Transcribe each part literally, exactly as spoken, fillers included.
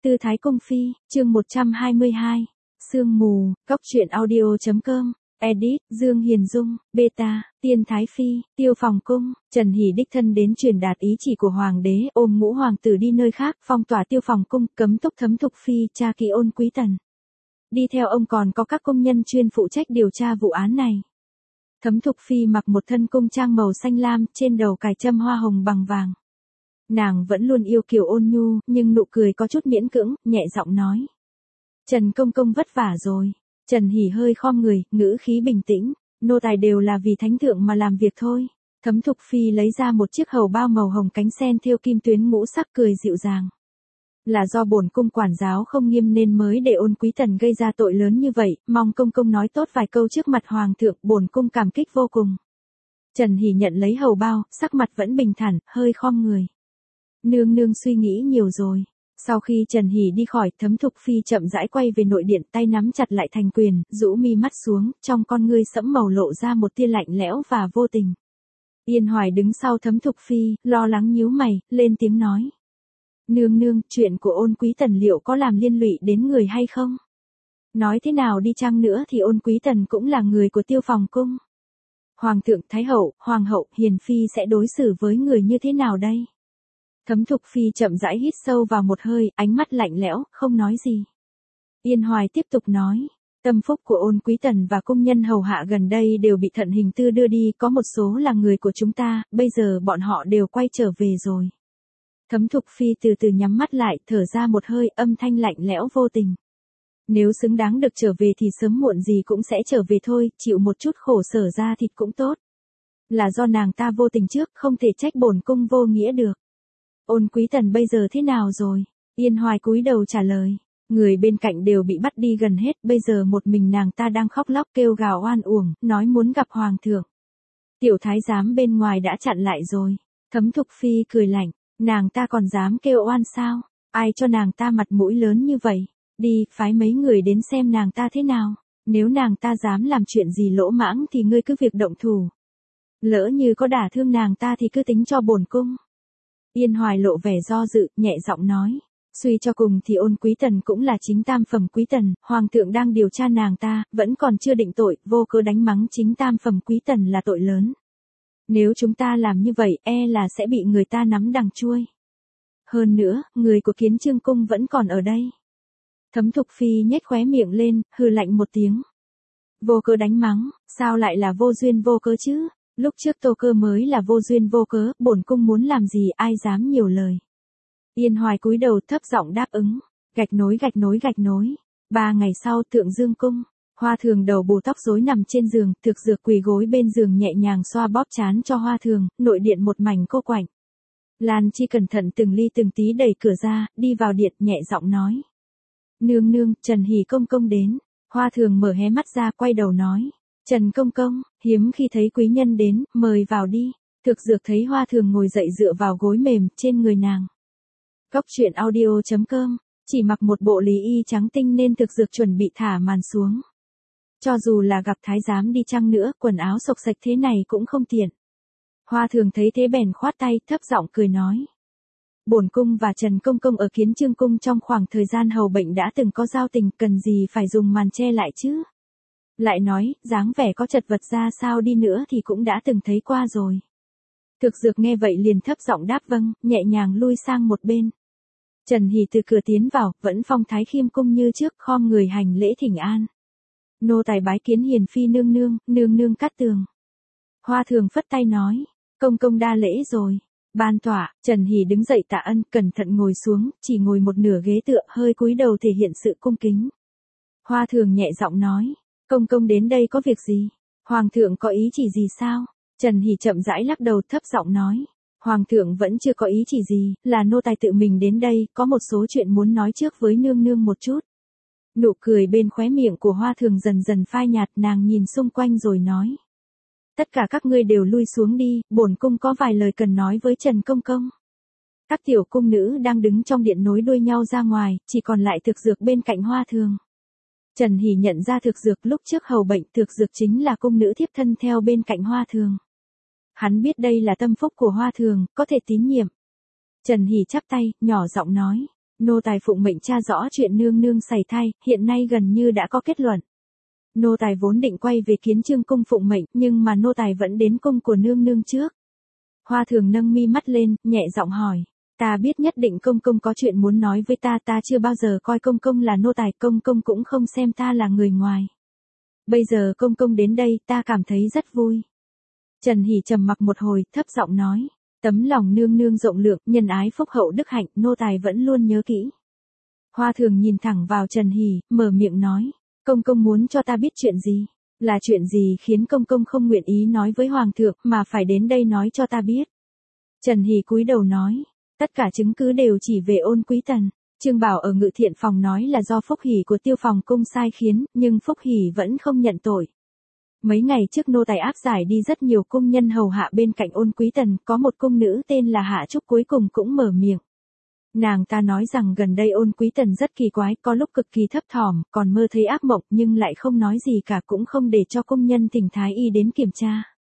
Tư Thái Cung Phi, chương một trăm hai mươi hai. Sương mù, Cóc truyện audio.com, edit, Dương Hiền Dung, beta, Tiên Thái Phi, Tiêu Phòng Cung, Trần Hỷ đích thân đến truyền đạt ý chỉ của Hoàng đế, ôm ngũ hoàng tử đi nơi khác, phong tỏa Tiêu Phòng Cung, cấm túc Thấm Thục Phi, tra kỹ Ôn Quý Tần. Đi theo ông còn có các công nhân chuyên phụ trách điều tra vụ án này. Thấm Thục Phi mặc một thân cung trang màu xanh lam, trên đầu cài châm hoa hồng bằng vàng. Nàng vẫn luôn yêu kiều ôn nhu, nhưng nụ cười có chút miễn cưỡng, nhẹ giọng nói. Trần công công vất vả rồi. Trần Hỷ hơi khom người, ngữ khí bình tĩnh, nô tài đều là vì thánh thượng mà làm việc thôi. Thấm Thục Phi lấy ra một chiếc hầu bao màu hồng cánh sen thêu kim tuyến ngũ sắc, cười dịu dàng. Là do bổn cung quản giáo không nghiêm nên mới để Ôn Quý Tần gây ra tội lớn như vậy, mong công công nói tốt vài câu trước mặt hoàng thượng, bổn cung cảm kích vô cùng. Trần Hỷ nhận lấy hầu bao, sắc mặt vẫn bình thản, hơi khom người. Nương nương suy nghĩ nhiều rồi. Sau khi Trần Hỷ đi khỏi, Thấm Thục Phi chậm rãi quay về nội điện, tay nắm chặt lại thành quyền, rũ mi mắt xuống, trong con ngươi sẫm màu lộ ra một tia lạnh lẽo và vô tình. Yên Hoài đứng sau Thấm Thục Phi, lo lắng nhíu mày, lên tiếng nói. Nương nương, chuyện của Ôn Quý Tần liệu có làm liên lụy đến người hay không? Nói thế nào đi chăng nữa thì Ôn Quý Tần cũng là người của Tiêu Phòng Cung. Hoàng thượng, Thái hậu, Hoàng hậu, Hiền Phi sẽ đối xử với người như thế nào đây? Thấm Thục Phi chậm rãi hít sâu vào một hơi, ánh mắt lạnh lẽo, không nói gì. Yên Hoài tiếp tục nói, tâm phúc của Ôn Quý Tần và công nhân hầu hạ gần đây đều bị Thận Hình Tư đưa đi, có một số là người của chúng ta, bây giờ bọn họ đều quay trở về rồi. Thấm Thục Phi từ từ nhắm mắt lại, thở ra một hơi, âm thanh lạnh lẽo vô tình. Nếu xứng đáng được trở về thì sớm muộn gì cũng sẽ trở về thôi, chịu một chút khổ sở ra thịt cũng tốt. Là do nàng ta vô tình trước, không thể trách bổn cung vô nghĩa được. Ôn Quý Tần bây giờ thế nào rồi? Yên Hoài cúi đầu trả lời. Người bên cạnh đều bị bắt đi gần hết, bây giờ một mình nàng ta đang khóc lóc kêu gào oan uổng, nói muốn gặp hoàng thượng. Tiểu thái giám bên ngoài đã chặn lại rồi. Thấm Thục Phi cười lạnh, nàng ta còn dám kêu oan sao? Ai cho nàng ta mặt mũi lớn như vậy? Đi, phái mấy người đến xem nàng ta thế nào. Nếu nàng ta dám làm chuyện gì lỗ mãng thì ngươi cứ việc động thủ. Lỡ như có đả thương nàng ta thì cứ tính cho bổn cung. Yên Hoài lộ vẻ do dự, nhẹ giọng nói. Suy cho cùng thì Ôn Quý Tần cũng là chính tam phẩm quý tần, hoàng thượng đang điều tra nàng ta, vẫn còn chưa định tội, vô cớ đánh mắng chính tam phẩm quý tần là tội lớn. Nếu chúng ta làm như vậy, e là sẽ bị người ta nắm đằng chuôi. Hơn nữa, người của Kiến Chương Cung vẫn còn ở đây. Thấm Thục Phi nhếch khóe miệng lên, hừ lạnh một tiếng. Vô cớ đánh mắng, sao lại là vô duyên vô cớ chứ? Lúc trước Tô Cơ mới là vô duyên vô cớ, bổn cung muốn làm gì ai dám nhiều lời. Yên Hoài cúi đầu thấp giọng đáp ứng, gạch nối gạch nối gạch nối. Ba ngày sau, Thượng Dương Cung, Hoa Thường đầu bù tóc rối nằm trên giường, Thực Dược quỳ gối bên giường nhẹ nhàng xoa bóp trán cho Hoa Thường, nội điện một mảnh cô quạnh. Lan Chi cẩn thận từng ly từng tí đẩy cửa ra, đi vào điện nhẹ giọng nói. Nương nương, Trần Hỷ công công đến. Hoa Thường mở hé mắt ra, quay đầu nói. Trần công công, hiếm khi thấy quý nhân đến, mời vào đi. Thực Dược thấy Hoa Thường ngồi dậy dựa vào gối mềm trên người nàng. Cóc truyện audio.com, chỉ mặc một bộ lý y trắng tinh nên Thực Dược chuẩn bị thả màn xuống. Cho dù là gặp thái giám đi chăng nữa, quần áo xộc xạch thế này cũng không tiện. Hoa Thường thấy thế bèn khoát tay, thấp giọng cười nói. Bổn cung và Trần công công ở Kiến Chương Cung trong khoảng thời gian hầu bệnh đã từng có giao tình, cần gì phải dùng màn che lại chứ? Lại nói, dáng vẻ có chật vật ra sao đi nữa thì cũng đã từng thấy qua rồi. Thực Dược nghe vậy liền thấp giọng đáp vâng, nhẹ nhàng lui sang một bên. Trần Hỷ từ cửa tiến vào, vẫn phong thái khiêm cung như trước, khom người hành lễ thỉnh an. Nô tài bái kiến Hiền Phi nương nương, nương nương cát tường. Hoa Thường phất tay nói, công công đa lễ rồi. Ban tỏa, Trần Hỷ đứng dậy tạ ân, cẩn thận ngồi xuống, chỉ ngồi một nửa ghế tựa, hơi cúi đầu thể hiện sự cung kính. Hoa Thường nhẹ giọng nói, công công đến đây có việc gì? Hoàng thượng có ý chỉ gì sao? Trần Hỷ chậm rãi lắc đầu thấp giọng nói. Hoàng thượng vẫn chưa có ý chỉ gì, là nô tài tự mình đến đây, có một số chuyện muốn nói trước với nương nương một chút. Nụ cười bên khóe miệng của Hoa Thường dần dần phai nhạt, nàng nhìn xung quanh rồi nói. Tất cả các ngươi đều lui xuống đi, bổn cung có vài lời cần nói với Trần công công. Các tiểu cung nữ đang đứng trong điện nối đuôi nhau ra ngoài, chỉ còn lại Thực Dược bên cạnh Hoa Thường. Trần Hỷ nhận ra Thực Dược lúc trước hầu bệnh, Thực Dược chính là cung nữ thiếp thân theo bên cạnh Hoa Thường. Hắn biết đây là tâm phúc của Hoa Thường, có thể tín nhiệm. Trần Hỷ chắp tay, nhỏ giọng nói. Nô tài phụng mệnh tra rõ chuyện nương nương sảy thai, hiện nay gần như đã có kết luận. Nô tài vốn định quay về kiến chương cung phụng mệnh, nhưng mà nô tài vẫn đến cung của nương nương trước. Hoa thường nâng mi mắt lên, nhẹ giọng hỏi. Ta biết nhất định công công có chuyện muốn nói với ta, ta chưa bao giờ coi công công là nô tài, công công cũng không xem ta là người ngoài. Bây giờ công công đến đây, ta cảm thấy rất vui. Trần Hỷ trầm mặc một hồi, thấp giọng nói. Tấm lòng nương nương rộng lượng, nhân ái phúc hậu đức hạnh, nô tài vẫn luôn nhớ kỹ. Hoa thường nhìn thẳng vào Trần Hỷ, mở miệng nói. Công công muốn cho ta biết chuyện gì? Là chuyện gì khiến công công không nguyện ý nói với hoàng thượng mà phải đến đây nói cho ta biết? Trần Hỷ cúi đầu nói. Tất cả chứng cứ đều chỉ về Ôn Quý Tần. Trương Bảo ở ngự thiện phòng nói là do Phúc Hỷ của Tiêu Phòng cung sai khiến, nhưng Phúc Hỷ vẫn không nhận tội. Mấy ngày trước nô tài áp giải đi rất nhiều cung nhân hầu hạ bên cạnh Ôn Quý Tần, có một cung nữ tên là Hạ Trúc cuối cùng cũng mở miệng. Nàng ta nói rằng gần đây Ôn Quý Tần rất kỳ quái, có lúc cực kỳ thấp thỏm, còn mơ thấy ác mộng nhưng lại không nói gì cả, cũng không để cho cung nhân thỉnh thái y đến kiểm tra.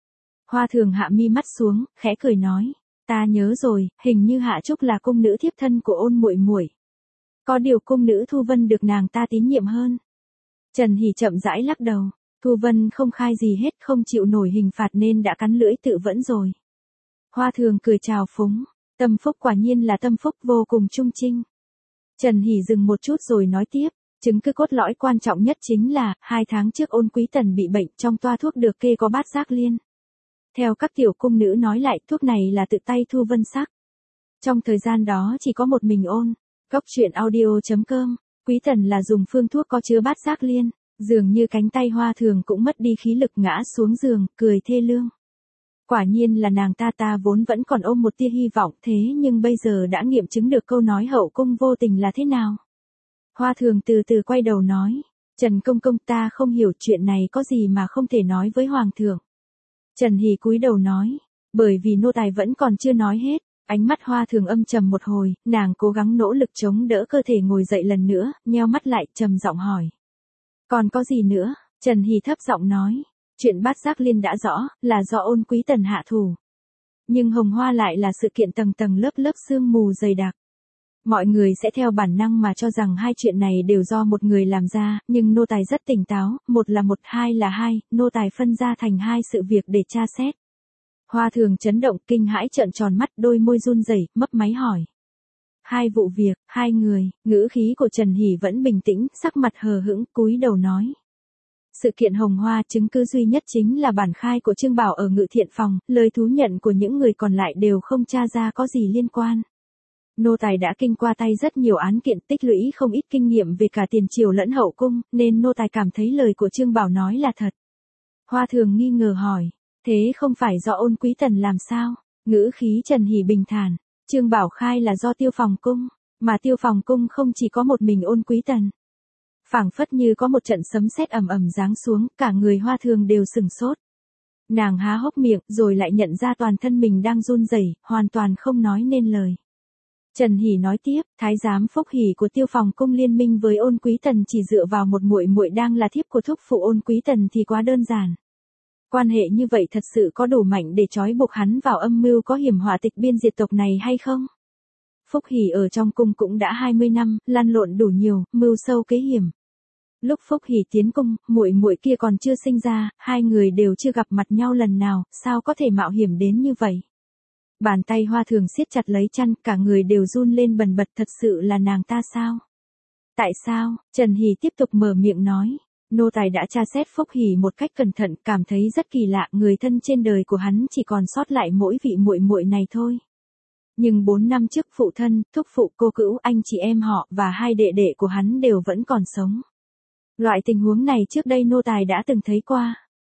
Hoa thường hạ mi mắt xuống, khẽ cười nói, ta nhớ rồi, hình như Hạ Trúc là cung nữ thiếp thân của Ôn muội muội. Có điều cung nữ Thu Vân được nàng ta tín nhiệm hơn. Trần Hỷ chậm rãi lắc đầu, Thu Vân không khai gì hết, không chịu nổi hình phạt nên đã cắn lưỡi tự vẫn rồi. Hoa thường cười chào phúng. Tâm phúc quả nhiên là tâm phúc vô cùng trung trinh. Trần Hỷ dừng một chút rồi nói tiếp, chứng cứ cốt lõi quan trọng nhất chính là, hai tháng trước Ôn Quý Tần bị bệnh, trong toa thuốc được kê có bát giác liên. Theo các tiểu cung nữ nói lại, thuốc này là tự tay Thu Vân sắc. Trong thời gian đó chỉ có một mình ôn. Góc truyện audio chấm com, Quý Tần là dùng phương thuốc có chứa bát giác liên, dường như cánh tay Hoa thường cũng mất đi khí lực ngã xuống giường, cười thê lương. Quả nhiên là nàng ta, ta vốn vẫn còn ôm một tia hy vọng, thế nhưng bây giờ đã nghiệm chứng được câu nói hậu cung vô tình là thế nào. Hoa thường từ từ quay đầu nói, Trần công công, ta không hiểu chuyện này có gì mà không thể nói với hoàng thượng. Trần Hỷ cúi đầu nói, bởi vì nô tài vẫn còn chưa nói hết. Ánh mắt Hoa thường âm trầm một hồi, nàng cố gắng nỗ lực chống đỡ cơ thể ngồi dậy lần nữa, nheo mắt lại, trầm giọng hỏi. Còn có gì nữa? Trần Hỷ thấp giọng nói. Chuyện bát giác liên đã rõ, là do Ôn Quý Tần hạ thủ. Nhưng hồng hoa lại là sự kiện tầng tầng lớp lớp sương mù dày đặc. Mọi người sẽ theo bản năng mà cho rằng hai chuyện này đều do một người làm ra, nhưng nô tài rất tỉnh táo, một là một, hai là hai, nô tài phân ra thành hai sự việc để tra xét. Hoa thường chấn động, kinh hãi trợn tròn mắt, đôi môi run rẩy, mấp máy hỏi. Hai vụ việc, hai người, ngữ khí của Trần Hỷ vẫn bình tĩnh, sắc mặt hờ hững, cúi đầu nói. Sự kiện hồng hoa, chứng cứ duy nhất chính là bản khai của Trương Bảo ở ngự thiện phòng, lời thú nhận của những người còn lại đều không tra ra có gì liên quan. Nô tài đã kinh qua tay rất nhiều án kiện, tích lũy không ít kinh nghiệm về cả tiền triều lẫn hậu cung, nên nô tài cảm thấy lời của Trương Bảo nói là thật. Hoa thường nghi ngờ hỏi, thế không phải do Ôn Quý Tần làm sao? Ngữ khí Trần Hỷ bình thản, Trương Bảo khai là do Tiêu Phòng cung, mà Tiêu Phòng cung không chỉ có một mình Ôn Quý Tần. Phảng phất như có một trận sấm sét ầm ầm giáng xuống, cả người Hoa thường đều sừng sốt. Nàng há hốc miệng, rồi lại nhận ra toàn thân mình đang run rẩy, hoàn toàn không nói nên lời. Trần Hỷ nói tiếp, thái giám Phúc Hỷ của Tiêu Phòng cung liên minh với Ôn Quý Tần chỉ dựa vào một muội muội đang là thiếp của thúc phụ Ôn Quý Tần thì quá đơn giản. Quan hệ như vậy thật sự có đủ mạnh để trói buộc hắn vào âm mưu có hiểm họa tịch biên diệt tộc này hay không? Phúc Hỷ ở trong cung cũng đã hai mươi năm, lăn lộn đủ nhiều, mưu sâu kế hiểm. Lúc Phúc Hỷ tiến cung, muội muội kia còn chưa sinh ra, hai người đều chưa gặp mặt nhau lần nào, sao có thể mạo hiểm đến như vậy? Bàn tay Hoa thường siết chặt lấy chăn, cả người đều run lên bần bật, thật sự là nàng ta sao? Tại sao? Trần Hỷ tiếp tục mở miệng nói. Nô tài đã tra xét Phúc Hỷ một cách cẩn thận, cảm thấy rất kỳ lạ, người thân trên đời của hắn chỉ còn sót lại mỗi vị muội muội này thôi. Nhưng bốn năm trước phụ thân, thúc phụ, cô cữu, anh chị em họ và hai đệ đệ của hắn đều vẫn còn sống. Loại tình huống này trước đây nô tài đã từng thấy qua.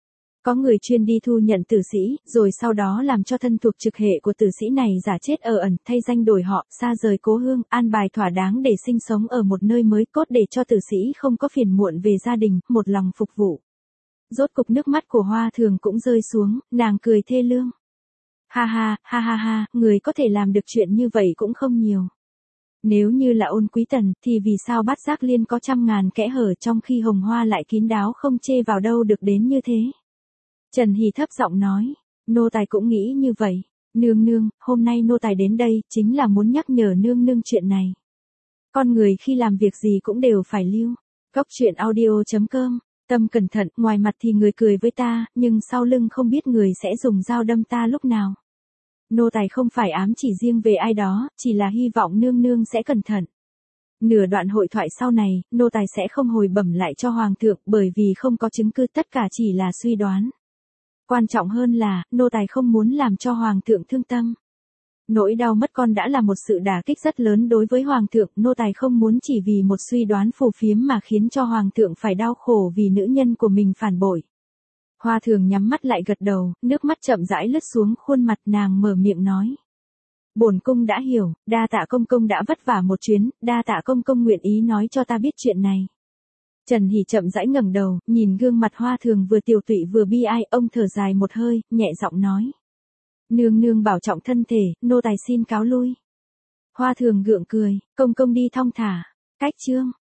Có người chuyên đi thu nhận tử sĩ, rồi sau đó làm cho thân thuộc trực hệ của tử sĩ này giả chết ở ẩn, thay danh đổi họ, xa rời cố hương, an bài thỏa đáng để sinh sống ở một nơi mới, cốt để cho tử sĩ không có phiền muộn về gia đình, một lòng phục vụ. Rốt cục nước mắt của Hoa thường cũng rơi xuống, nàng cười thê lương. Ha ha, ha ha ha, người có thể làm được chuyện như vậy cũng không nhiều. Nếu như là Ôn Quý Tần, thì vì sao bát giác liên có trăm ngàn kẽ hở trong khi hồng hoa lại kín đáo không chê vào đâu được đến như thế? Trần Hỷ thấp giọng nói, nô tài cũng nghĩ như vậy. Nương nương, hôm nay nô tài đến đây, chính là muốn nhắc nhở nương nương chuyện này. Con người khi làm việc gì cũng đều phải lưu. Góc chuyện audio chấm com. Tâm cẩn thận, ngoài mặt thì người cười với ta, nhưng sau lưng không biết người sẽ dùng dao đâm ta lúc nào. Nô tài không phải ám chỉ riêng về ai đó, chỉ là hy vọng nương nương sẽ cẩn thận. Nửa đoạn hội thoại sau này, nô tài sẽ không hồi bẩm lại cho hoàng thượng bởi vì không có chứng cứ, tất cả chỉ là suy đoán. Quan trọng hơn là, nô tài không muốn làm cho hoàng thượng thương tâm. Nỗi đau mất con đã là một sự đả kích rất lớn đối với hoàng thượng, nô tài không muốn chỉ vì một suy đoán phù phiếm mà khiến cho hoàng thượng phải đau khổ vì nữ nhân của mình phản bội. Hoa Thường nhắm mắt lại gật đầu, nước mắt chậm rãi lướt xuống khuôn mặt, nàng mở miệng nói. Bổn cung đã hiểu, đa tạ công công đã vất vả một chuyến, đa tạ công công nguyện ý nói cho ta biết chuyện này. Trần Hỷ chậm rãi ngẩng đầu, nhìn gương mặt Hoa Thường vừa tiều tụy vừa bi ai, ông thở dài một hơi, nhẹ giọng nói. Nương nương bảo trọng thân thể, nô tài xin cáo lui. Hoa Thường gượng cười, công công đi thong thả. Cách chương.